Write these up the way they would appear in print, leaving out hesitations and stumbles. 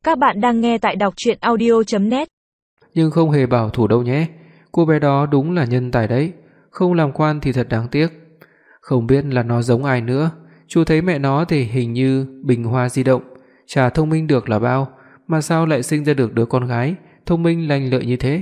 Các bạn đang nghe tại đọc truyện audio.net. Nhưng không hề bảo thủ đâu nhé. Cô bé đó đúng là nhân tài đấy, không làm quan thì thật đáng tiếc. Không biết là nó giống ai nữa, chú thấy mẹ nó thì hình như bình hoa di động, chả thông minh được là bao, mà sao lại sinh ra được đứa con gái thông minh lanh lợi như thế.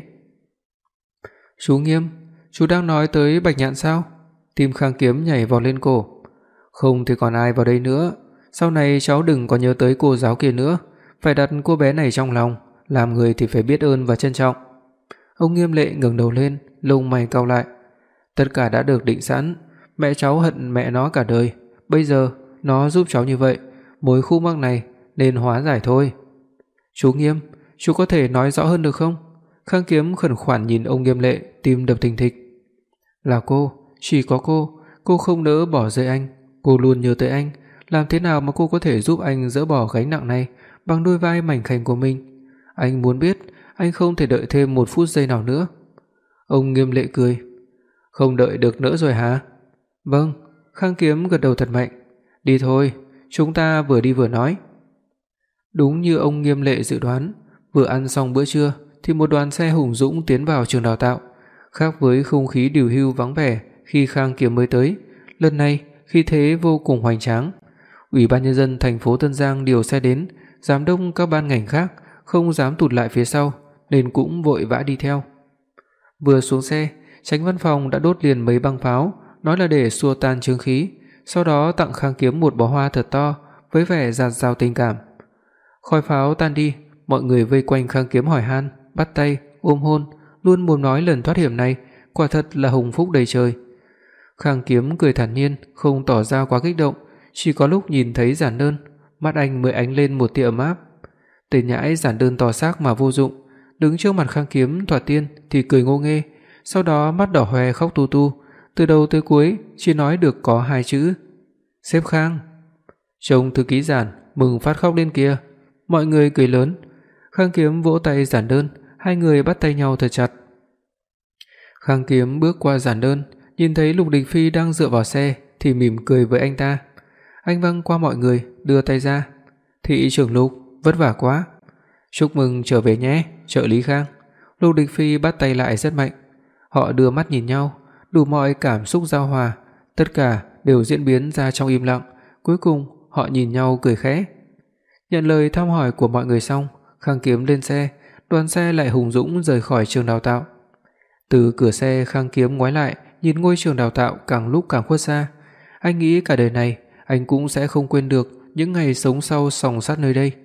Chú Nghiêm, chú đang nói tới Bạch Nhạn sao? Tim Khang Kiếm nhảy vọt lên cổ. Không thì còn ai vào đây nữa, sau này cháu đừng có nhớ tới cô giáo kia nữa, phải đặt cô bé này trong lòng, làm người thì phải biết ơn và trân trọng. Ông Nghiêm Lệ ngẩng đầu lên, lông mày cau lại. Tất cả đã được định sẵn, mẹ cháu hận mẹ nó cả đời, bây giờ nó giúp cháu như vậy, mối khúc mắc này nên hóa giải thôi. Chú Nghiêm, chú có thể nói rõ hơn được không? Khang Kiếm khẩn khoản nhìn ông Nghiêm Lệ, tim đập thình thịch. Là cô, chỉ có cô không nỡ bỏ rơi anh, cô luôn nhớ tới anh, làm thế nào mà cô có thể giúp anh dỡ bỏ gánh nặng này bằng đôi vai mảnh khảnh của mình? Anh muốn biết, anh không thể đợi thêm một phút giây nào nữa. Ông Nghiêm Lệ cười. Không đợi được nữa rồi hả? Vâng, Khang Kiếm gật đầu thật mạnh. Đi thôi, chúng ta vừa đi vừa nói. Đúng như ông Nghiêm Lệ dự đoán, vừa ăn xong bữa trưa thì một đoàn xe hùng dũng tiến vào trường đào tạo. Khác với không khí điều hưu vắng vẻ khi Khang Kiếm mới tới, lần này khí thế vô cùng hoành tráng. Ủy ban nhân dân thành phố Tân Giang điều xe đến, giám đốc các ban ngành khác không dám tụt lại phía sau nên cũng vội vã đi theo. Vừa xuống xe, Chánh văn phòng đã đốt liền mấy băng pháo, nói là để xua tan chứng khí, sau đó tặng Khang Kiếm một bó hoa thật to với vẻ dạt dào tình cảm. Khói pháo tan đi, mọi người vây quanh Khang Kiếm hỏi han, bắt tay, ôm hôn, luôn mồm nói lần thoát hiểm này quả thật là hồng phúc đầy trời. Khang Kiếm cười thản nhiên, không tỏ ra quá kích động, chỉ có lúc nhìn thấy giản đơn, mắt anh mới ánh lên một tia ấm áp. Tên nhãi giản đơn to xác mà vô dụng, đứng trước mặt Khang Kiếm thoạt tiên thì cười ngô nghê, sau đó mắt đỏ hoe khóc tu tu, từ đầu tới cuối chỉ nói được có hai chữ: "Sếp Khang." Trông thư ký Giản mừng phát khóc lên kìa. Mọi người cười lớn. Khang Kiếm vỗ tay giản đơn, hai người bắt tay nhau thật chặt. Khang Kiếm bước qua giản đơn, nhìn thấy Lục Đình Phi đang dựa vào xe thì mỉm cười với anh ta. Anh văng qua mọi người, đưa tay ra. "Thị trưởng Lục, vất vả quá. Chúc mừng trở về nhé, trợ lý Khang." Lục Đình Phi bắt tay lại rất mạnh. Họ đưa mắt nhìn nhau, đủ mọi cảm xúc giao hòa, tất cả đều diễn biến ra trong im lặng, cuối cùng họ nhìn nhau cười khẽ. Nhận lời thăm hỏi của mọi người xong, Khang Kiếm lên xe, đoàn xe lại hùng dũng rời khỏi trường đào tạo. Từ cửa xe, Khang Kiếm ngoái lại, nhìn ngôi trường đào tạo càng lúc càng khuất xa. Anh nghĩ cả đời này anh cũng sẽ không quên được những ngày sống sau sòng sắt nơi đây.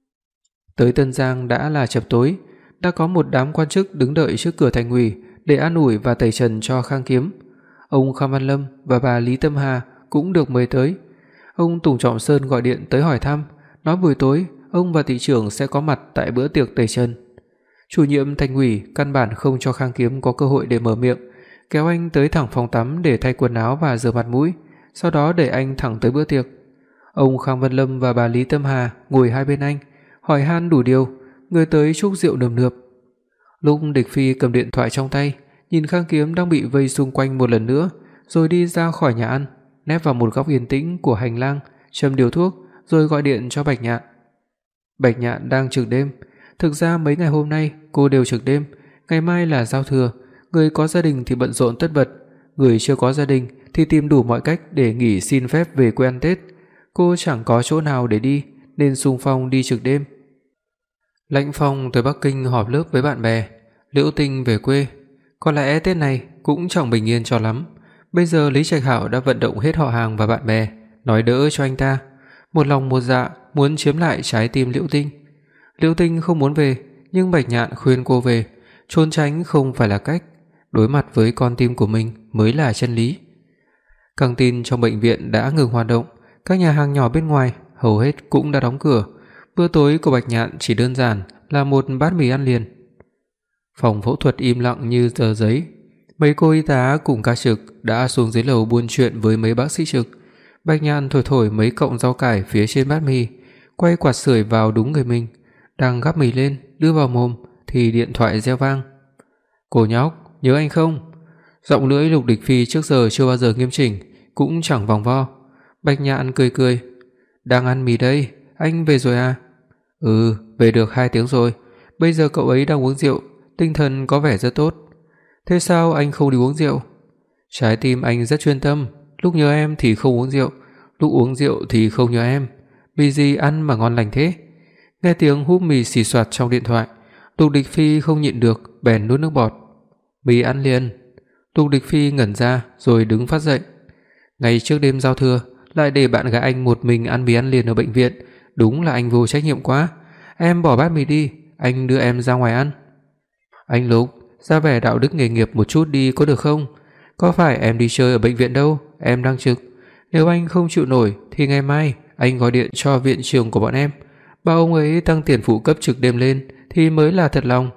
Tới Tân Giang đã là chập tối, đã có một đám quan chức đứng đợi trước cửa thành ủy để an ủi và tẩy trần cho Khang Kiếm. Ông Kham Văn Lâm và bà Lý Tâm Hà cũng được mời tới. Ông Tùng Trọng Sơn gọi điện tới hỏi thăm, nói buổi tối ông và thị trưởng sẽ có mặt tại bữa tiệc tẩy trần. Chủ nhiệm thành ủy căn bản không cho Khang Kiếm có cơ hội để mở miệng, kéo anh tới thẳng phòng tắm để thay quần áo và rửa mặt mũi, sau đó đẩy anh thẳng tới bữa tiệc. Ông Khang Văn Lâm và bà Lý Tâm Hà ngồi hai bên anh, hỏi han đủ điều, người tới chúc rượu nườm nượp. Lúc Địch Phi cầm điện thoại trong tay, nhìn Khang Kiếm đang bị vây xung quanh một lần nữa, rồi đi ra khỏi nhà ăn, nép vào một góc yên tĩnh của hành lang, châm điếu thuốc, rồi gọi điện cho Bạch Nhạn. Bạch Nhạn đang trực đêm, thực ra mấy ngày hôm nay cô đều trực đêm, ngày mai là giao thừa, người có gia đình thì bận rộn tất bật, người chưa có gia đình thì tìm đủ mọi cách để nghỉ xin phép về quê ăn Tết. Cô chẳng có chỗ nào để đi nên xung phong đi trực đêm. Lãnh Phong tới Bắc Kinh họp lớp với bạn bè, Liễu Tinh về quê, có lẽ Tết này cũng chẳng bình yên cho lắm. Bây giờ Lý Trạch Hạo đã vận động hết họ hàng và bạn bè, nói đỡ cho anh ta, một lòng một dạ muốn chiếm lại trái tim Liễu Tinh. Liễu Tinh không muốn về, nhưng Bạch Nhạn khuyên cô về, trốn tránh không phải là cách, đối mặt với con tim của mình mới là chân lý. Căng tin trong bệnh viện đã ngừng hoạt động, các nhà hàng nhỏ bên ngoài hầu hết cũng đã đóng cửa. Bữa tối của Bạch Nhạn chỉ đơn giản là một bát mì ăn liền. Phòng phẫu thuật im lặng như tờ giấy. Mấy cô y tá cùng ca trực đã xuống dưới lầu buôn chuyện với mấy bác sĩ trực. Bạch Nhạn thổi thổi mấy cọng rau cải phía trên bát mì, quay quạt sưởi vào đúng người mình, đang gắp mì lên đưa vào mồm thì điện thoại reo vang. "Cô nhóc, nhớ anh không?" Giọng lưỡi Lục Địch Phi trước giờ chưa bao giờ nghiêm chỉnh, cũng chẳng vòng vo. Bạch Nhạn cười cười, "Đang ăn mì đây, anh về rồi à?" Về được 2 tiếng rồi. Bây giờ cậu ấy đang uống rượu, tinh thần có vẻ rất tốt. Thế sao anh không đi uống rượu? Trái tim anh rất chuyên tâm, lúc nhớ em thì không uống rượu, lúc uống rượu thì không nhớ em. Mì gì ăn mà ngon lành thế? Nghe tiếng húp mì xì xoạt trong điện thoại, Lục Địch Phi không nhịn được bèn nuốt nước bọt. Mì ăn liền. Lục Địch Phi ngẩn ra rồi đứng phát dậy. Ngày trước đêm giao thừa lại để bạn gái anh một mình ăn mì ăn liền ở bệnh viện, đúng là anh vô trách nhiệm quá. Em bỏ bát mì đi, anh đưa em ra ngoài ăn. Anh Lục, ra vẻ đạo đức nghề nghiệp một chút đi có được không? Có phải em đi chơi ở bệnh viện đâu, em đang trực. Nếu anh không chịu nổi thì ngày mai anh gọi điện cho viện trưởng của bọn em, bảo ông ấy tăng tiền phụ cấp trực đêm lên thì mới là thật lòng.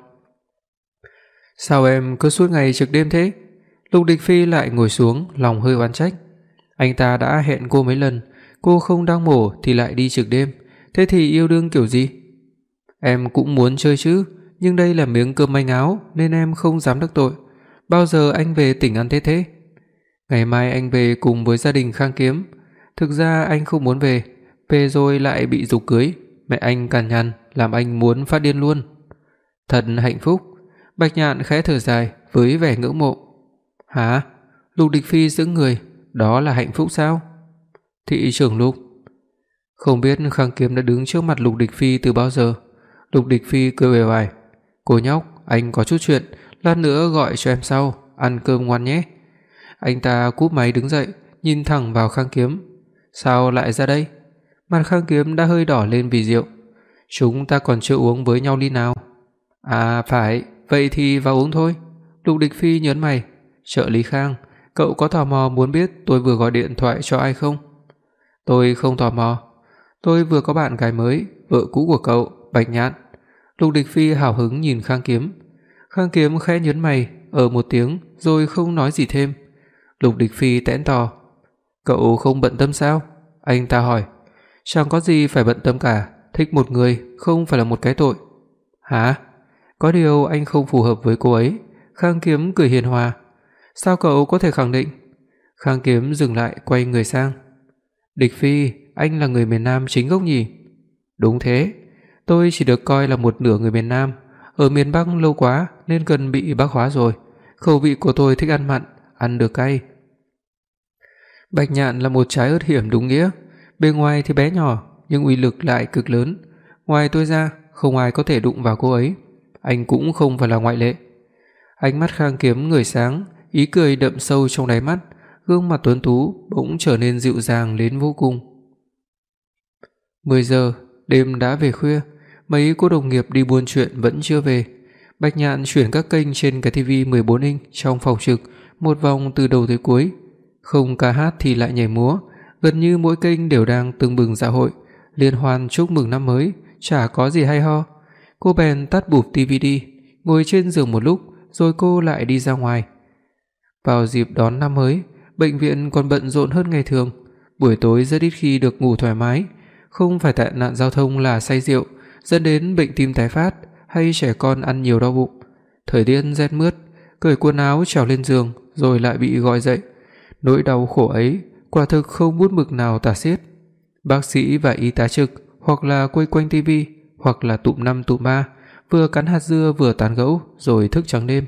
Sao em cứ suốt ngày trực đêm thế? Lục Địch Phi lại ngồi xuống, lòng hơi oán trách. Anh ta đã hẹn cô mấy lần, cô không đang mổ thì lại đi trực đêm, thế thì yêu đương kiểu gì? Em cũng muốn chơi chứ, nhưng đây là miếng cơm manh áo nên em không dám đắc tội. Bao giờ anh về tỉnh ăn Tết thế? Ngày mai anh về cùng với gia đình Khang Kiếm. Thực ra anh không muốn về rồi lại bị giục cưới, mẹ anh cằn nhằn làm anh muốn phát điên luôn. Thật hạnh phúc. Bạch Nhạn khẽ thở dài với vẻ ngưỡng mộ. Hả? Lục Địch Phi sững người, đó là hạnh phúc sao? Thị trưởng Lục. Không biết Khang Kiếm đã đứng trước mặt Lục Địch Phi từ bao giờ. Lục Địch Phi cười uể oải. Cô nhóc, anh có chút chuyện, lát nữa gọi cho em sau, ăn cơm ngoan nhé. Anh ta cúp máy đứng dậy, nhìn thẳng vào Khang Kiếm. Sao lại ra đây? Mặt Khang Kiếm đã hơi đỏ lên vì rượu. Chúng ta còn chưa uống với nhau ly nào. À phải, vậy thì vào uống thôi. Lục Địch Phi nhớn mày. Trợ lý Khang, cậu có tò mò muốn biết tôi vừa gọi điện thoại cho ai không? Tôi không tò mò. Tôi vừa có bạn gái mới, vợ cũ của cậu, Bạch Nhạn. Lục Địch Phi hào hứng nhìn Khang Kiếm. Khang Kiếm khẽ nhớn mày, một tiếng rồi không nói gì thêm. Lục Địch Phi tẽn tò. Cậu không bận tâm sao? Anh ta hỏi. Chẳng có gì phải bận tâm cả, thích một người không phải là một cái tội. Hả? Có điều anh không phù hợp với cô ấy. Khang Kiếm cười hiền hòa. Sao cậu có thể khẳng định? Khang Kiếm dừng lại quay người sang. Địch Phi, anh là người miền Nam chính gốc nhỉ? Đúng thế, tôi chỉ được coi là một nửa người miền Nam, ở miền Bắc lâu quá nên gần bị Bắc hóa rồi. Khẩu vị của tôi thích ăn mặn, ăn được cay. Bạch Nhạn là một trái ớt hiểm đúng nghĩa, bề ngoài thì bé nhỏ nhưng uy lực lại cực lớn. Ngoài tôi ra, không ai có thể đụng vào cô ấy. Anh cũng không phải là ngoại lệ. Ánh mắt Khang Kiếm ngời sáng, ý cười đậm sâu trong đáy mắt, gương mặt tuấn tú bỗng trở nên dịu dàng đến vô cùng. 10 giờ, đêm đã về khuya, mấy cô đồng nghiệp đi buôn chuyện vẫn chưa về. Bạch Nhạn chuyển các kênh trên cái tivi 14 inch trong phòng trực một vòng từ đầu tới cuối, không ca hát thì lại nhảy múa, gần như mỗi kênh đều đang tưng bừng dạ hội, liên hoan chúc mừng năm mới, chả có gì hay ho. Cô bèn tắt bụp tivi đi, ngồi trên giường một lúc rồi cô lại đi ra ngoài. Vào dịp đón năm mới, bệnh viện còn bận rộn hơn ngày thường, buổi tối rất ít khi được ngủ thoải mái, không phải tai nạn giao thông là say rượu dẫn đến bệnh tim tái phát hay trẻ con ăn nhiều đau bụng. Thời tiết rét mướt, cởi quần áo trèo lên giường rồi lại bị gọi dậy. Nỗi đau khổ ấy quả thực không bút mực nào tả xiết. Bác sĩ và y tá trực hoặc là quây quanh tivi hoặc là tụm năm tụm ba, vừa cắn hạt dưa vừa tán gẫu rồi thức trắng đêm.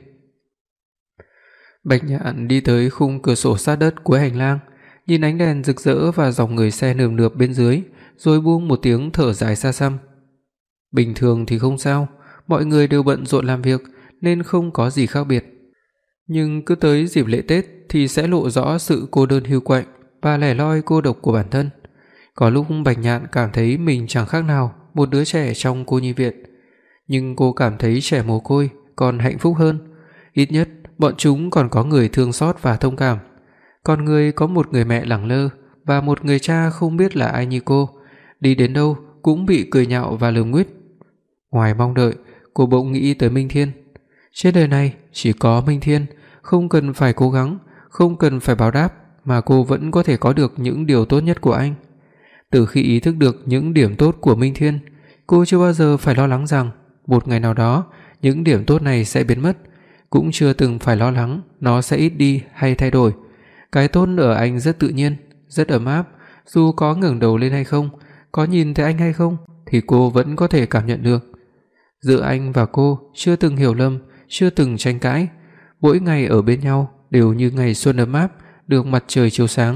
Bạch Nhạn đi tới khung cửa sổ sát đất cuối hành lang, nhìn ánh đèn rực rỡ và dòng người xe nườm nượp bên dưới, rồi buông một tiếng thở dài xa xăm. Bình thường thì không sao, mọi người đều bận rộn làm việc nên không có gì khác biệt. Nhưng cứ tới dịp lễ Tết thì sẽ lộ rõ sự cô đơn hiu quạnh và lẻ loi cô độc của bản thân. Có lúc Bạch Nhạn cảm thấy mình chẳng khác nào một đứa trẻ trong cô nhi viện, nhưng cô cảm thấy trẻ mồ côi còn hạnh phúc hơn. Ít nhất bọn chúng còn có người thương xót và thông cảm. Còn người có một người mẹ lẳng lơ và một người cha không biết là ai như cô, đi đến đâu cũng bị cười nhạo và lườm nguýt. Ngoài mong đợi, cô bỗng nghĩ tới Minh Thiên. Trên đời này chỉ có Minh Thiên, không cần phải cố gắng, không cần phải báo đáp mà cô vẫn có thể có được những điều tốt nhất của anh. Từ khi ý thức được những điểm tốt của Minh Thiên, cô chưa bao giờ phải lo lắng rằng một ngày nào đó những điểm tốt này sẽ biến mất, cũng chưa từng phải lo lắng nó sẽ ít đi hay thay đổi. Cái tốt ở anh rất tự nhiên, rất ấm áp, dù có ngẩng đầu lên hay không, có nhìn thấy anh hay không thì cô vẫn có thể cảm nhận được. Giữa anh và cô chưa từng hiểu lầm, chưa từng tranh cãi, mỗi ngày ở bên nhau đều như ngày xuân ấm áp, được mặt trời chiếu sáng.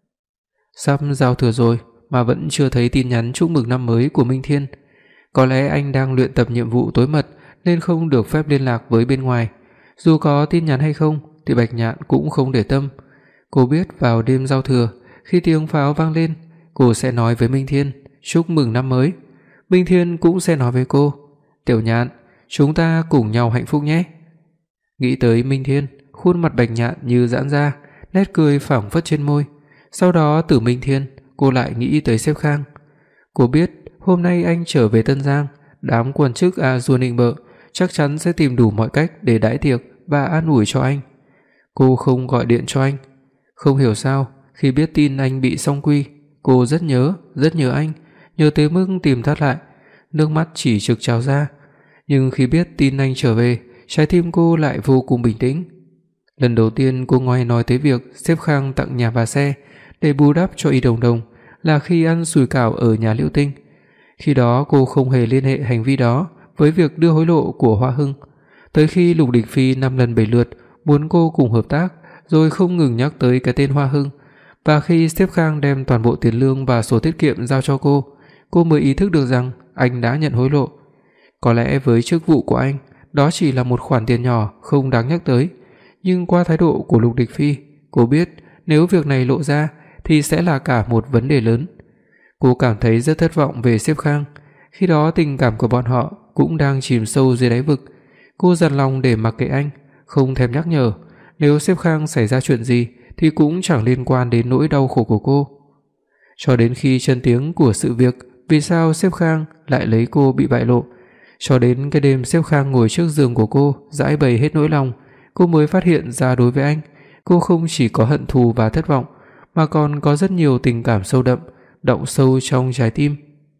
Sắp giao thừa rồi mà vẫn chưa thấy tin nhắn chúc mừng năm mới của Minh Thiên. Có lẽ anh đang luyện tập nhiệm vụ tối mật nên không được phép liên lạc với bên ngoài. Dù có tin nhắn hay không thì Bạch Nhạn cũng không để tâm. Cô biết vào đêm giao thừa, khi tiếng pháo vang lên, cô sẽ nói với Minh Thiên chúc mừng năm mới. Minh Thiên cũng sẽ nói với cô, Tiểu Nhạn, chúng ta cùng nhau hạnh phúc nhé. Nghĩ tới Minh Thiên, khuôn mặt Bạch Nhạn như giãn ra, nét cười phảng phất trên môi. Sau đó từ Minh Thiên, cô lại nghĩ tới sếp Khang. Cô biết hôm nay anh trở về Tân Giang, đám quan chức A Du nịnh bợ chắc chắn sẽ tìm đủ mọi cách để đãi tiệc và an ủi cho anh. Cô không gọi điện cho anh. Không hiểu sao, khi biết tin anh bị song quy, cô rất nhớ anh, nhớ tới mức tìm thắt lại, nước mắt chỉ trực trào ra. Nhưng khi biết tin anh trở về, trái tim cô lại vô cùng bình tĩnh. Lần đầu tiên cô ngoái nói tới việc sếp Khang tặng nhà và xe để bù đắp cho Y Đồng Đồng là khi ăn sủi cảo ở nhà Liễu Tinh. Khi đó cô không hề liên hệ hành vi đó với việc đưa hối lộ của Hoa Hưng. Tới khi Lục Đình Phi 5 lần 7 lượt muốn cô cùng hợp tác, rồi không ngừng nhắc tới cái tên Hoa Hưng, và khi sếp Khang đem toàn bộ tiền lương và sổ tiết kiệm giao cho cô mới ý thức được rằng anh đã nhận hối lộ. Có lẽ với chức vụ của anh, đó chỉ là một khoản tiền nhỏ không đáng nhắc tới, nhưng qua thái độ của Lục Đình Phi, cô biết nếu việc này lộ ra thì sẽ là cả một vấn đề lớn. Cô cảm thấy rất thất vọng về sếp Khang. Khi đó tình cảm của bọn họ cũng đang chìm sâu dưới đáy vực. Cô dằn lòng để mặc kệ anh, không thèm nhắc nhở. Nếu sếp Khang xảy ra chuyện gì thì cũng chẳng liên quan đến nỗi đau khổ của cô. Cho đến khi chân tiếng của sự việc vì sao sếp Khang lại lấy cô bị bại lộ, cho đến cái đêm sếp Khang ngồi trước giường của cô giãi bày hết nỗi lòng, cô mới phát hiện ra đối với anh, cô không chỉ có hận thù và thất vọng, mà còn có rất nhiều tình cảm sâu đậm, đọng sâu trong trái tim.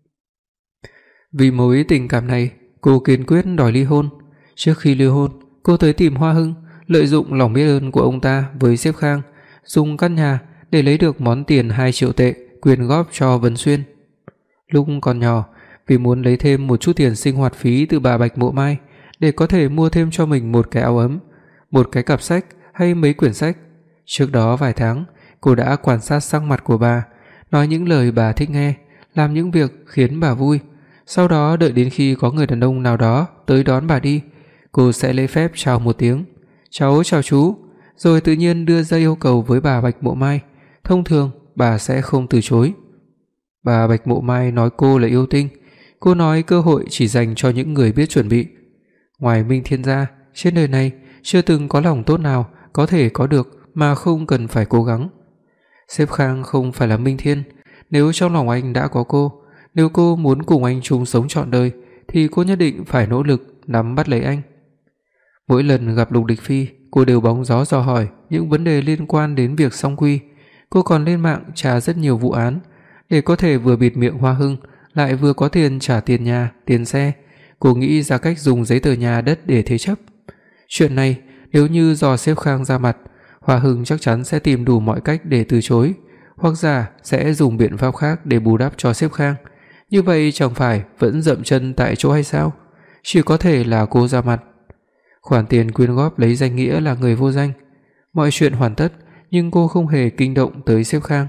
Vì mối tình cảm này, cô kiên quyết đòi ly hôn. Trước khi ly hôn, cô tới tìm Hoa Hưng, lợi dụng lòng biết ơn của ông ta với sếp Khang, dùng căn nhà để lấy được món tiền 2 triệu tệ quyên góp cho Vân Xuyên. Lúc còn nhỏ, vì muốn lấy thêm một chút tiền sinh hoạt phí từ bà Bạch Mộ Mai để có thể mua thêm cho mình một cái áo ấm, một cái cặp sách hay mấy quyển sách. Trước đó vài tháng, cô đã quan sát sắc mặt của bà, nói những lời bà thích nghe, làm những việc khiến bà vui. Sau đó đợi đến khi có người đàn ông nào đó tới đón bà đi, cô sẽ lấy phép chào một tiếng, "Cháu chào chú", rồi tự nhiên đưa ra yêu cầu với bà Bạch Mộ Mai. Thông thường bà sẽ không từ chối. Bà Bạch Mộ Mai nói cô là yêu tinh. Cô nói cơ hội chỉ dành cho những người biết chuẩn bị. Ngoài Minh Thiên ra, trên đời này chưa từng có lòng tốt nào có thể có được mà không cần phải cố gắng. Sếp Khang không phải là Minh Thiên. Nếu trong lòng anh đã có cô, nếu cô muốn cùng anh chung sống trọn đời, thì cô nhất định phải nỗ lực nắm bắt lấy anh. Mỗi lần gặp Lục Địch Phi, cô đều bóng gió dò hỏi những vấn đề liên quan đến việc song quy. Cô còn lên mạng tra rất nhiều vụ án để có thể vừa bịt miệng Hoa Hưng, lại vừa có tiền trả tiền nhà, tiền xe. Cô nghĩ ra cách dùng giấy tờ nhà đất để thế chấp. Chuyện này nếu như do sếp Khang ra mặt, Hoa Hưng chắc chắn sẽ tìm đủ mọi cách để từ chối, hoặc giả sẽ dùng biện pháp khác để bù đắp cho sếp Khang. Như vậy chẳng phải vẫn dậm chân tại chỗ hay sao? Chỉ có thể là cô ra mặt. Khoản tiền quyên góp lấy danh nghĩa là người vô danh. Mọi chuyện hoàn tất, nhưng cô không hề kinh động tới sếp Khang.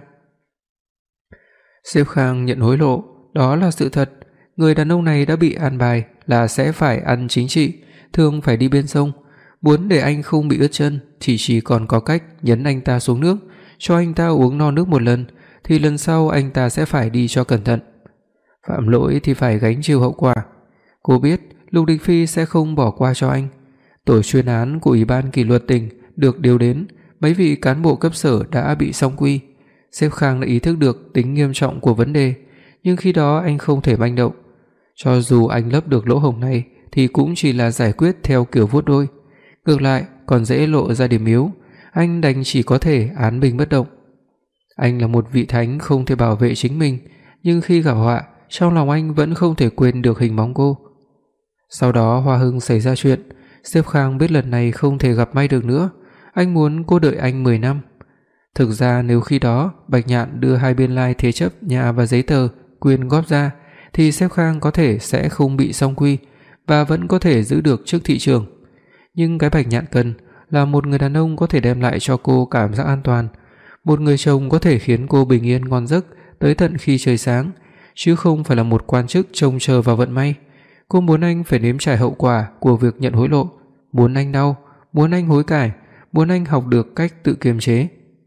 Sếp Khang nhận hối lộ, đó là sự thật. Người đàn ông này đã bị an bài là sẽ phải ăn chính trị, thường phải đi bên sông. Muốn để anh không bị ướt chân thì chỉ còn có cách nhấn anh ta xuống nước, cho anh ta uống no nước một lần, thì lần sau anh ta sẽ phải đi cho cẩn thận. Phạm lỗi thì phải gánh chịu hậu quả. Cô biết Lục Đình Phi sẽ không bỏ qua cho anh. Tổ chuyên án của Ủy ban kỷ luật tỉnh được điều đến, mấy vị cán bộ cấp sở đã bị song quy. Sếp Khang đã ý thức được tính nghiêm trọng của vấn đề, nhưng khi đó anh không thể manh động. Cho dù anh lấp được lỗ hổng này thì cũng chỉ là giải quyết theo kiểu vuốt đôi. Ngược lại còn dễ lộ ra điểm yếu, anh đành chỉ có thể án binh bất động. Anh là một vị thánh không thể bảo vệ chính mình, nhưng khi gặp họa, trong lòng anh vẫn không thể quên được hình bóng cô. Sau đó Hoa Hưng xảy ra chuyện, sếp Khang biết lần này không thể gặp may được nữa, anh muốn cô đợi anh 10 năm. Thực ra nếu khi đó Bạch Nhạn đưa hai bên lai thế chấp nhà và giấy tờ quyên góp ra, thì Sếp Khang có thể sẽ không bị song quy và vẫn có thể giữ được chức thị trưởng. Nhưng cái Bạch Nhạn cần là một người đàn ông có thể đem lại cho cô cảm giác an toàn, một người chồng có thể khiến cô bình yên ngon giấc tới tận khi trời sáng, chứ không phải là một quan chức trông chờ vào vận may. Cô muốn anh phải nếm trải hậu quả của việc nhận hối lộ, muốn anh đau, muốn anh hối cải, muốn anh học được cách tự kiềm chế.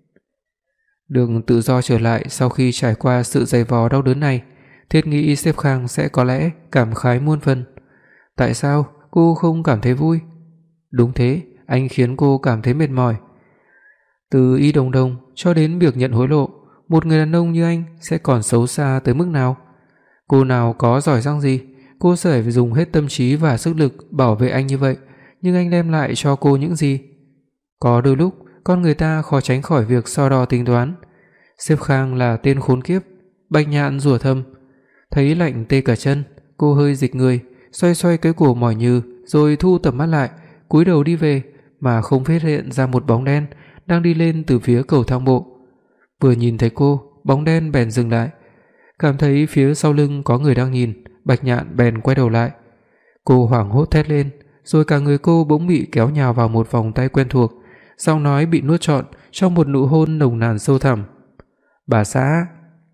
Được tự do trở lại sau khi trải qua sự dày vò đau đớn này, Thiết nghĩ Sếp Khang sẽ có lẽ cảm khái muôn phần. Tại sao cô không cảm thấy vui? Đúng thế, anh khiến cô cảm thấy mệt mỏi. Từ Y Đồng Đồng cho đến việc nhận hối lộ, một người đàn ông như anh sẽ còn xấu xa tới mức nào? Cô nào có giỏi giang gì, cô sẽ phải dùng hết tâm trí và sức lực bảo vệ anh như vậy, nhưng anh đem lại cho cô những gì? Có đôi lúc, con người ta khó tránh khỏi việc so đo tính toán. Sếp Khang là tên khốn kiếp. Bạch Nhạn rủa thầm. Thấy lạnh tê cả chân, cô hơi dịch người, xoay xoay cái cổ mỏi nhừ, rồi thu tầm mắt lại, cúi đầu đi về, mà không phát hiện ra một bóng đen đang đi lên từ phía cầu thang bộ. Vừa nhìn thấy cô, bóng đen bèn dừng lại. Cảm thấy phía sau lưng có người đang nhìn, Bạch Nhạn bèn quay đầu lại. Cô hoảng hốt thét lên, rồi cả người cô bỗng bị kéo nhào vào một vòng tay quen thuộc, giọng nói bị nuốt trọn trong một nụ hôn nồng nàn sâu thẳm. Bà xã.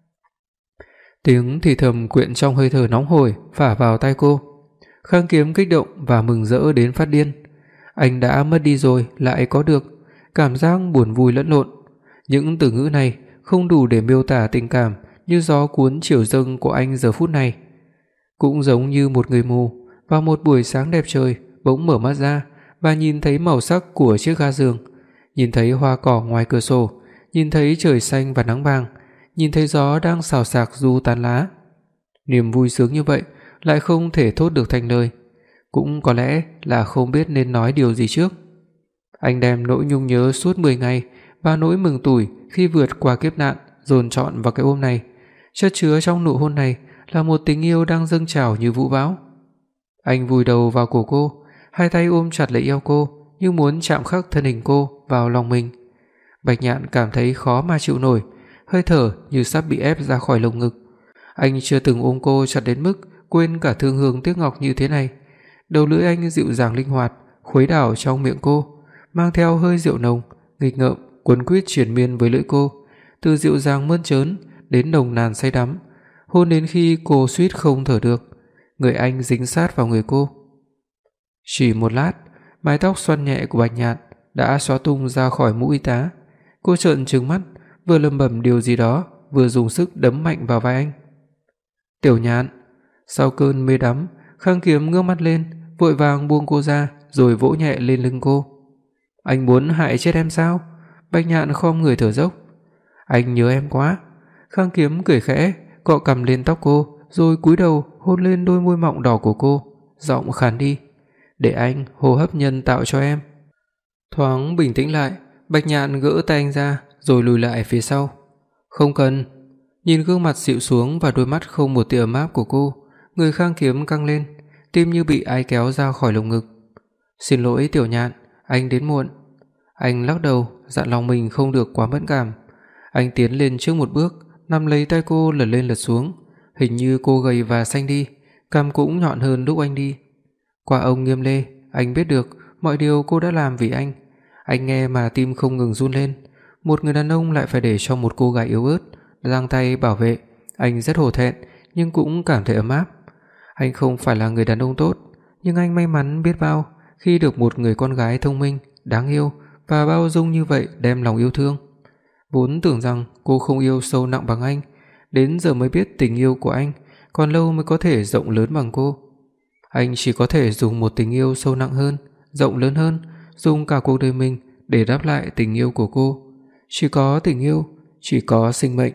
Tiếng thì thầm quyện trong hơi thở nóng hổi phả vào tai cô. Khang Kiếm kích động và mừng rỡ đến phát điên. Anh đã mất đi rồi lại có được, cảm giác buồn vui lẫn lộn. Những từ ngữ này không đủ để miêu tả tình cảm như gió cuốn chiều dâng của anh giờ phút này. Cũng giống như một người mù vào một buổi sáng đẹp trời bỗng mở mắt ra và nhìn thấy màu sắc của chiếc ga giường, nhìn thấy hoa cỏ ngoài cửa sổ, nhìn thấy trời xanh và nắng vàng, nhìn thấy gió đang xào xạc du tán lá. Niềm vui sướng như vậy lại không thể thốt được thành lời, cũng có lẽ là không biết nên nói điều gì trước. Anh đem nỗi nhung nhớ suốt 10 ngày và nỗi mừng tủi khi vượt qua kiếp nạn dồn trọn vào cái ôm này. Chất chứa trong nụ hôn này là một tình yêu đang dâng trào như vũ bão. Anh vùi đầu vào cổ cô, hai tay ôm chặt lấy eo cô như muốn chạm khắc thân hình cô vào lòng mình. Bạch Nhạn cảm thấy khó mà chịu nổi, hơi thở như sắp bị ép ra khỏi lồng ngực. Anh chưa từng ôm cô chặt đến mức quên cả thương hương tiếc ngọc như thế này. Đầu lưỡi anh dịu dàng linh hoạt, khuấy đảo trong miệng cô, mang theo hơi rượu nồng, nghịch ngợm, quấn quýt triền miên với lưỡi cô, từ dịu dàng mơn trớn đến nồng nàn say đắm, hôn đến khi cô suýt không thở được. Người anh dính sát vào người cô. Chỉ một lát, mái tóc xoăn nhẹ của Bạch Nhạn đã xóa tung ra khỏi mũ y tá. Cô trợn trừng mắt, vừa lẩm bẩm điều gì đó, vừa dùng sức đấm mạnh vào vai anh. Tiểu Nhạn. Sau cơn mê đắm, Khang Kiếm ngước mắt lên, vội vàng buông cô ra rồi vỗ nhẹ lên lưng cô. Anh muốn hại chết em sao? Bạch Nhạn khom người thở dốc. Anh nhớ em quá. Khang Kiếm cười khẽ, cọ cằm lên tóc cô, rồi cúi đầu hôn lên đôi môi mọng đỏ của cô, giọng khàn đi. Để anh hô hấp nhân tạo cho em. Thoáng bình tĩnh lại, Bạch Nhạn gỡ tay anh ra rồi lùi lại phía sau. Không cần. Nhìn gương mặt xịu xuống và đôi mắt không một tia ấm áp của cô, người Khang Kiếm căng lên, tim như bị ai kéo ra khỏi lồng ngực. Xin lỗi Tiểu Nhạn, anh đến muộn. Anh lắc đầu, dặn lòng mình không được quá mẫn cảm. Anh tiến lên trước một bước, nắm lấy tay cô lật lên lật xuống. Hình như cô gầy và xanh đi, cằm cũng nhọn hơn lúc anh đi. Qua ông Nghiêm Lê, anh biết được mọi điều cô đã làm vì anh. Anh nghe mà tim không ngừng run lên. Một người đàn ông lại phải để cho một cô gái yếu ớt giang tay bảo vệ. Anh rất hổ thẹn nhưng cũng cảm thấy ấm áp. Anh không phải là người đàn ông tốt, nhưng anh may mắn biết bao khi được một người con gái thông minh, đáng yêu và bao dung như vậy đem lòng yêu thương. Vốn tưởng rằng cô không yêu sâu nặng bằng anh, đến giờ mới biết tình yêu của anh còn lâu mới có thể rộng lớn bằng cô. Anh chỉ có thể dùng một tình yêu sâu nặng hơn, rộng lớn hơn, dùng cả cuộc đời mình để đáp lại tình yêu của cô. Chỉ có tình yêu, chỉ có sinh mệnh.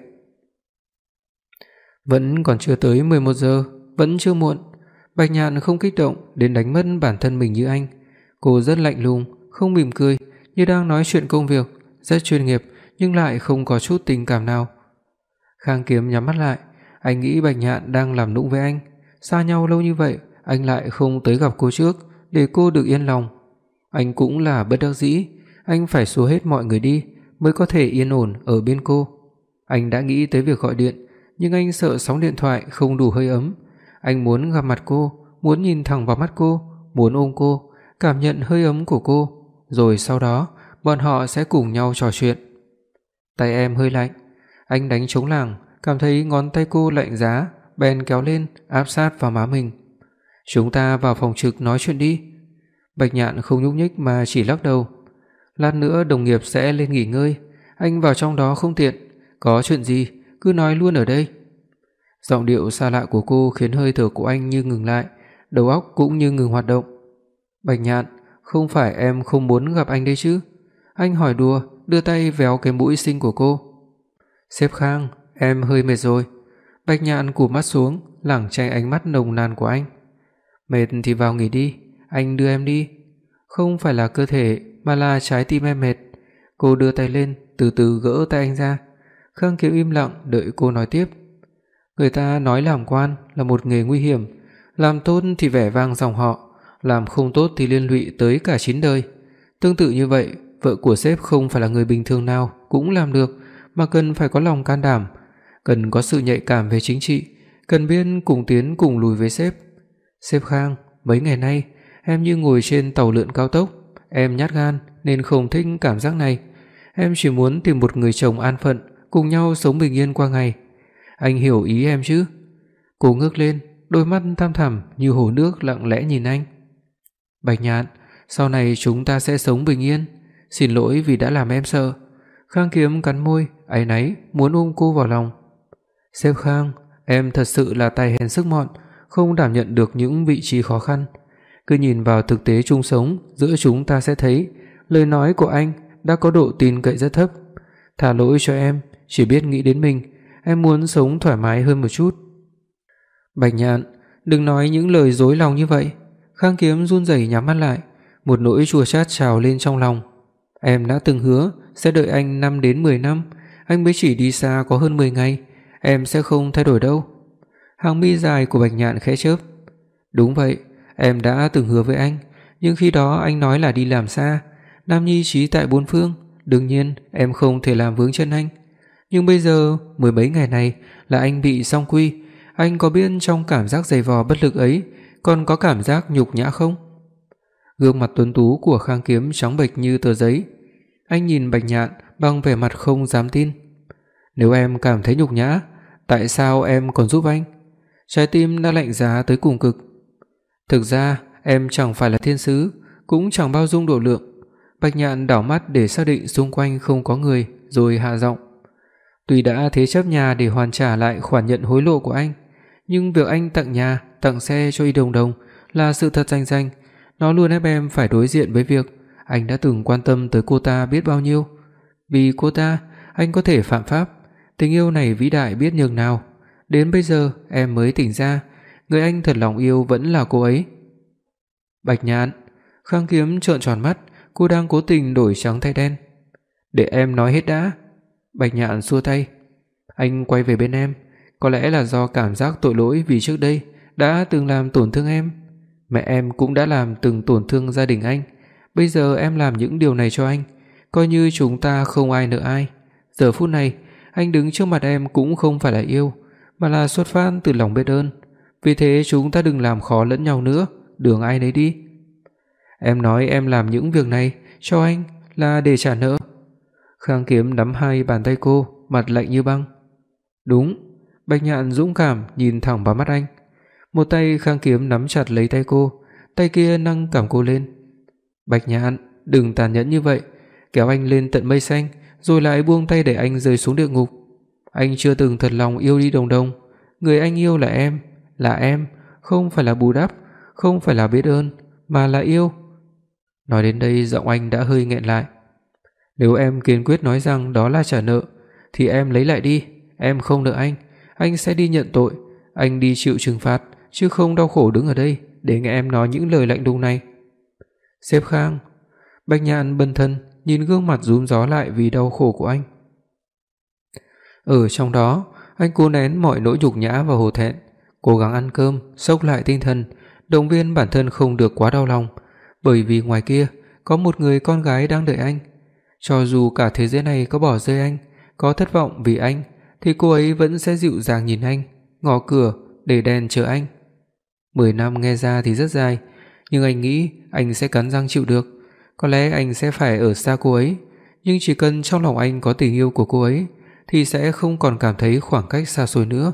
Vẫn còn chưa tới 11 giờ, vẫn chưa muộn. Bạch Nhạn không kích động đến đánh mất bản thân mình như anh. Cô rất lạnh lùng, không mỉm cười, như đang nói chuyện công việc, rất chuyên nghiệp nhưng lại không có chút tình cảm nào. Khang Kiếm nhắm mắt lại, anh nghĩ Bạch Nhạn đang làm nũng với anh. Xa nhau lâu như vậy, anh lại không tới gặp cô trước để cô được yên lòng. Anh cũng là bất đắc dĩ, anh phải xua hết mọi người đi mới có thể yên ổn ở bên cô. Anh đã nghĩ tới việc gọi điện, nhưng anh sợ sóng điện thoại không đủ hơi ấm Anh muốn gặp mặt cô, muốn nhìn thẳng vào mắt cô, muốn ôm cô, cảm nhận hơi ấm của cô, rồi sau đó bọn họ sẽ cùng nhau trò chuyện. Tay em hơi lạnh, anh đánh trống lảng, cảm thấy ngón tay cô lạnh giá, bèn kéo lên áp sát vào má mình. Chúng ta vào phòng trực nói chuyện đi. Bạch Nhạn không nhúc nhích mà chỉ lắc đầu. Lát nữa đồng nghiệp sẽ lên nghỉ ngơi, anh vào trong đó không tiện, có chuyện gì cứ nói luôn ở đây. Giọng điệu xa lạ của cô khiến hơi thở của anh như ngừng lại, đầu óc cũng như ngừng hoạt động. Bạch Nhạn, không phải em không muốn gặp anh đấy chứ? Anh hỏi đùa, đưa tay véo cái mũi xinh của cô. Sếp Khang, em hơi mệt rồi. Bạch Nhạn cụp mắt xuống, lảng tránh ánh mắt nồng nàn của anh. Mệt thì vào nghỉ đi, anh đưa em đi. Không phải là cơ thể mà là trái tim em mệt. Cô đưa tay lên, từ từ gỡ tay anh ra. Khang Kiếm im lặng đợi cô nói tiếp. Người ta nói làm quan là một nghề nguy hiểm, làm tốt thì vẻ vang dòng họ, làm không tốt thì liên lụy tới cả 9 đời. Tương tự như vậy, vợ của sếp không phải là người bình thường nào cũng làm được, mà cần phải có lòng can đảm, cần có sự nhạy cảm về chính trị, cần biết cùng tiến cùng lùi với sếp. Sếp Khang, mấy ngày nay em như ngồi trên tàu lượn cao tốc, em nhát gan nên không thích cảm giác này. Em chỉ muốn tìm một người chồng an phận, cùng nhau sống bình yên qua ngày. Anh hiểu ý em chứ? Cô ngước lên, đôi mắt thăm thẳm như hồ nước lặng lẽ nhìn anh. Bạch Nhạn, sau này chúng ta sẽ sống bình yên. Xin lỗi vì đã làm em sợ. Khang Kiếm cắn môi, áy náy muốn ôm cô vào lòng. Sếp Khang, em thật sự là tay hèn sức mọn, không đảm nhận được những vị trí khó khăn. Cứ nhìn vào thực tế chung sống giữa chúng ta sẽ thấy lời nói của anh đã có độ tin cậy rất thấp. Thả lỗi cho em, chỉ biết nghĩ đến mình. Em muốn sống thoải mái hơn một chút. Bạch Nhạn, đừng nói những lời dối lòng như vậy. Khang Kiếm run rẩy nhắm mắt lại, một nỗi chua chát trào lên trong lòng. Em đã từng hứa sẽ đợi anh 5 đến 10 năm, anh mới chỉ đi xa có hơn 10 ngày, em sẽ không thay đổi đâu. Hàng mi dài của Bạch Nhạn khẽ chớp. Đúng vậy, em đã từng hứa với anh, nhưng khi đó anh nói là đi làm xa, nam nhi trí tại bốn phương, đương nhiên em không thể làm vướng chân anh. Nhưng bây giờ, mười mấy ngày này là anh bị song quy, anh có biết trong cảm giác dày vò bất lực ấy còn có cảm giác nhục nhã không? Gương mặt tuấn tú của Khang Kiếm trắng bệch như tờ giấy. Anh nhìn Bạch Nhạn bằng vẻ mặt không dám tin. Nếu em cảm thấy nhục nhã, tại sao em còn giúp anh? Trái tim đã lạnh giá tới cùng cực. Thực ra em chẳng phải là thiên sứ, cũng chẳng bao dung độ lượng. Bạch Nhạn đảo mắt để xác định xung quanh không có người, rồi hạ giọng. Tuy đã thế chấp nhà để hoàn trả lại khoản nhận hối lộ của anh, nhưng việc anh tặng nhà, tặng xe cho Y Đồng Đồng là sự thật rành rành. Nó luôn ép em phải đối diện với việc anh đã từng quan tâm tới cô ta biết bao nhiêu. Vì cô ta, anh có thể phạm pháp. Tình yêu này vĩ đại biết nhường nào. Đến bây giờ em mới tỉnh ra, người anh thật lòng yêu vẫn là cô ấy. Bạch Nhạn, Khang Kiếm trợn tròn mắt, cô đang cố tình đổi trắng thay đen. Để em nói hết đã. Bạch Nhạn xua tay. Anh quay về bên em, có lẽ là do cảm giác tội lỗi vì trước đây đã từng làm tổn thương em. Mẹ em cũng đã làm từng tổn thương gia đình anh. Bây giờ em làm những điều này cho anh, coi như chúng ta không ai nợ ai. Giờ phút này, anh đứng trước mặt em cũng không phải là yêu, mà là xuất phát từ lòng biết ơn. Vì thế chúng ta đừng làm khó lẫn nhau nữa, đường ai nấy đi. Em nói em làm những việc này cho anh là để trả nợ. Khang Kiếm nắm hai bàn tay cô, mặt lạnh như băng. Đúng. Bạch Nhạn dũng cảm nhìn thẳng vào mắt anh. Một tay Khang Kiếm nắm chặt lấy tay cô, tay kia nâng cằm cô lên. Bạch Nhạn, đừng tàn nhẫn như vậy, kéo anh lên tận mây xanh, rồi lại buông tay để anh rơi xuống địa ngục. Anh chưa từng thật lòng yêu đi Đồng Đồng. Người anh yêu là em, không phải là bù đắp, không phải là biết ơn, mà là yêu. Nói đến đây giọng anh đã hơi nghẹn lại. Nếu em kiên quyết nói rằng đó là trả nợ, thì em lấy lại đi. Em không nợ anh sẽ đi nhận tội, anh đi chịu trừng phạt, chứ không đau khổ đứng ở đây để nghe em nói những lời lạnh lùng này. Sếp Khang. Bạch Nhạn bần thần nhìn gương mặt rúm gió lại vì đau khổ của anh. Ở trong đó, anh cố nén mọi nỗi nhục nhã và hổ thẹn, cố gắng ăn cơm, xốc lại tinh thần, động viên bản thân không được quá đau lòng, bởi vì ngoài kia có một người con gái đang đợi anh. Cho dù cả thế giới này có bỏ rơi anh, có thất vọng vì anh, thì cô ấy vẫn sẽ dịu dàng nhìn anh, ngỏ cửa để đèn chờ anh. 10 năm nghe ra thì rất dài, nhưng anh nghĩ anh sẽ cắn răng chịu được. Có lẽ anh sẽ phải ở xa cô ấy, nhưng chỉ cần trong lòng anh có tình yêu của cô ấy thì sẽ không còn cảm thấy khoảng cách xa xôi nữa.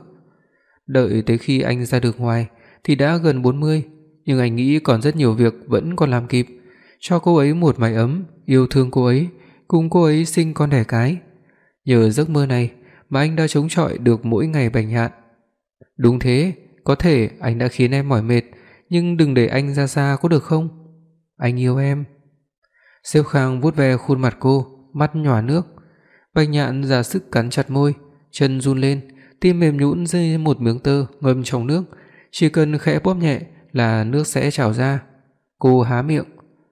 Đợi tới khi anh ra được ngoài thì đã gần 40, nhưng anh nghĩ còn rất nhiều việc vẫn còn làm kịp. Cho cô ấy một mái ấm, yêu thương cô ấy, cùng cô ấy sinh con đẻ cái. Nhờ giấc mơ này mà anh đã chống chọi được mỗi ngày Bạch Nhạn. Đúng thế, có thể anh đã khiến em mỏi mệt, nhưng đừng để anh ra xa có được không? Anh yêu em. Diệp Khang vuốt ve khuôn mặt cô, mắt nhòa nước. Bạch Nhạn ra sức cắn chặt môi, chân run lên, tim mềm nhũn rơi một miếng tơ ngâm trong nước, chỉ cần khẽ bóp nhẹ là nước sẽ trào ra. Cô há miệng.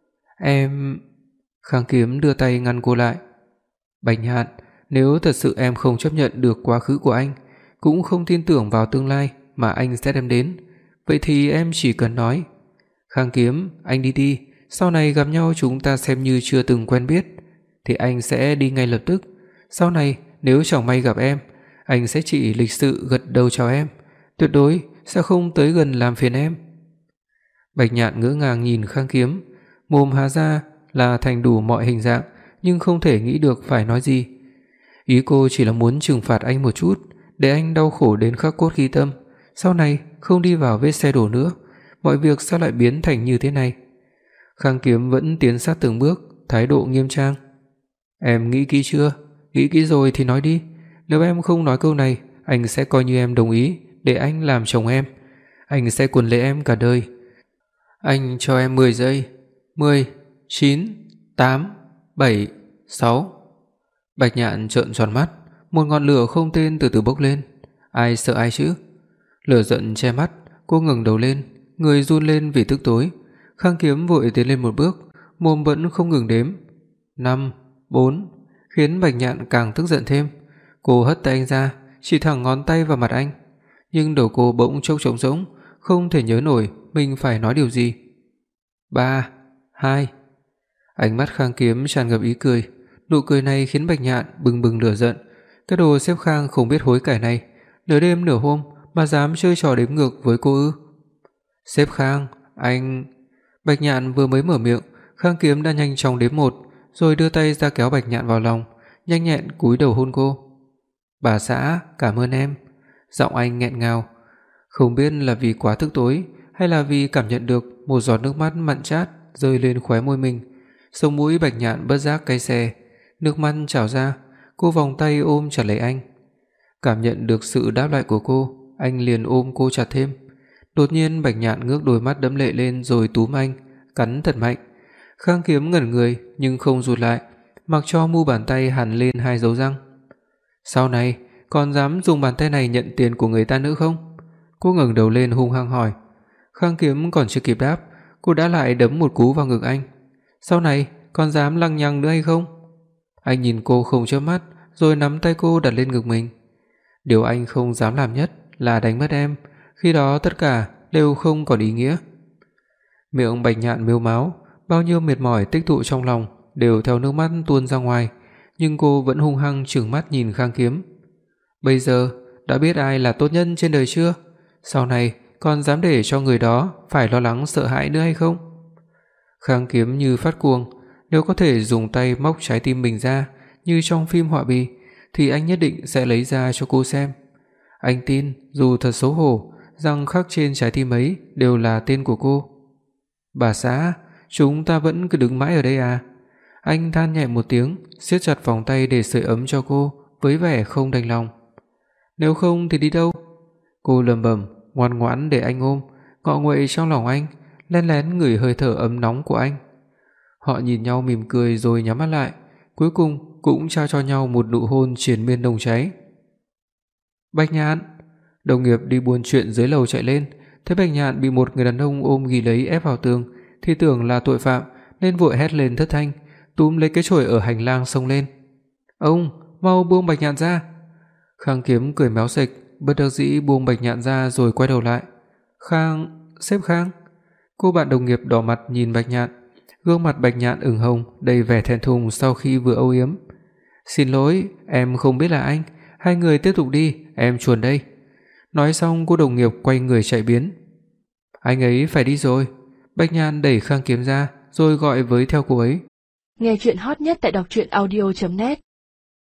Em... Khang Kiếm đưa tay ngăn cô lại. Bạch Nhạn, nếu thật sự em không chấp nhận được quá khứ của anh, cũng không tin tưởng vào tương lai mà anh sẽ đem đến, vậy thì em chỉ cần nói. Khang Kiếm, anh đi đi, sau này gặp nhau chúng ta xem như chưa từng quen biết. Thì anh sẽ đi ngay lập tức. Sau này nếu chẳng may gặp em, anh sẽ chỉ lịch sự gật đầu chào em, tuyệt đối sẽ không tới gần làm phiền em. Bạch Nhạn ngỡ ngàng nhìn Khang Kiếm, mồm há ra là thành đủ mọi hình dạng, nhưng không thể nghĩ được phải nói gì. Ý cô chỉ là muốn trừng phạt anh một chút, để anh đau khổ đến khắc cốt ghi tâm, sau này không đi vào vết xe đổ nữa. Mọi việc sao lại biến thành như thế này? Khang Kiếm vẫn tiến sát từng bước, thái độ nghiêm trang. Em nghĩ kỹ chưa? Nghĩ kỹ rồi thì nói đi. Nếu em không nói câu này, anh sẽ coi như em đồng ý để anh làm chồng em. Anh sẽ quấn lấy em cả đời. Anh cho em 10 giây. 10, 9, 8, 7, 6. Bạch Nhạn trợn tròn mắt, một ngọn lửa không tên từ từ bốc lên. Ai sợ ai chứ? Lửa giận che mắt, cô ngẩng đầu lên, người run lên vì tức tối. Khang Kiếm vội tiến lên một bước, mồm vẫn không ngừng đếm. 5, 4, khiến Bạch Nhạn càng tức giận thêm. Cô hất tay anh ra, chỉ thẳng ngón tay vào mặt anh, nhưng đầu cô bỗng trống rỗng, không thể nhớ nổi mình phải nói điều gì. 3, 2. Ánh mắt Khang Kiếm tràn ngập ý cười, nụ cười này khiến Bạch Nhạn bừng bừng lửa giận. Cái đồ xếp Khang không biết hối cải này, nửa đêm nửa hôm mà dám chơi trò đếm ngược với cô ư? Xếp Khang, anh... Bạch Nhạn vừa mới mở miệng, Khang Kiếm đã nhanh chóng đếm 1, rồi đưa tay ra kéo Bạch Nhạn vào lòng, nhanh nhẹn cúi đầu hôn cô. Bà xã, cảm ơn em. Giọng anh nghẹn ngào, không biết là vì quá tức tối hay là vì cảm nhận được một giọt nước mắt mặn chát rơi lên khóe môi mình. Sống mũi Bạch Nhạn bất giác cay xè, nước mắt trào ra, cô vòng tay ôm chặt lấy anh. Cảm nhận được sự đáp lại của cô, anh liền ôm cô chặt thêm. Đột nhiên Bạch Nhạn ngước đôi mắt đẫm lệ lên rồi túm anh, cắn thật mạnh. Khang Kiếm ngẩn người nhưng không rụt lại, mặc cho mu bàn tay hằn lên 2 dấu răng. Sau này còn dám dùng bàn tay này nhận tiền của người ta nữa không? Cô ngẩng đầu lên hung hăng hỏi. Khang Kiếm còn chưa kịp đáp, cô đã lại đấm một cú vào ngực anh. Sau này còn dám lăng nhăng nữa hay không? Anh nhìn cô không chớp mắt, rồi nắm tay cô đặt lên ngực mình. Điều anh không dám làm nhất là đánh mất em, khi đó tất cả đều không còn ý nghĩa. Miệng Bạch Nhạn mếu máo, bao nhiêu mệt mỏi tích tụ trong lòng đều theo nước mắt tuôn ra ngoài, nhưng cô vẫn hung hăng trừng mắt nhìn Khang Kiếm. Bây giờ đã biết ai là tốt nhân trên đời chưa? Sau này còn dám để cho người đó phải lo lắng sợ hãi nữa hay không? Khang Kiếm như phát cuồng, nếu có thể dùng tay móc trái tim mình ra như trong phim họa bì thì anh nhất định sẽ lấy ra cho cô xem. Anh tin dù thật xấu hổ rằng khắc trên trái tim ấy đều là tên của cô. Bà xã, chúng ta vẫn cứ đứng mãi ở đây à? Anh than nhẹ một tiếng, siết chặt vòng tay để sưởi ấm cho cô với vẻ không đành lòng. Nếu không thì đi đâu? Cô lẩm bẩm, ngoan ngoãn để anh ôm, ngọ nguậy trong lòng anh, lén lén ngửi hơi thở ấm nóng của anh. Họ nhìn nhau mỉm cười rồi nhắm mắt lại, cuối cùng cũng trao cho nhau một nụ hôn triền miên nồng cháy. Bạch Nhạn, đồng nghiệp đi buôn chuyện dưới lầu chạy lên, thấy Bạch Nhạn bị một người đàn ông ôm ghì lấy ép vào tường, thì tưởng là tội phạm nên vội hét lên thất thanh, túm lấy cái chổi ở hành lang xông lên. Ông, mau buông Bạch Nhạn ra! Khang Kiếm cười méo sệch, bất đắc dĩ buông Bạch Nhạn ra rồi quay đầu lại. Sếp Khang. Cô bạn đồng nghiệp đỏ mặt nhìn Bạch Nhạn, gương mặt Bạch Nhạn ửng hồng, đầy vẻ thẹn thùng sau khi vừa âu yếm. Xin lỗi, em không biết là anh, hai người tiếp tục đi, em chuồn đây. Nói xong cô đồng nghiệp quay người chạy biến. Anh ấy phải đi rồi. Bạch Nhan đẩy khang kiếm ra rồi gọi với theo cô ấy. Nghe truyện hot nhất tại đọc truyện audio net.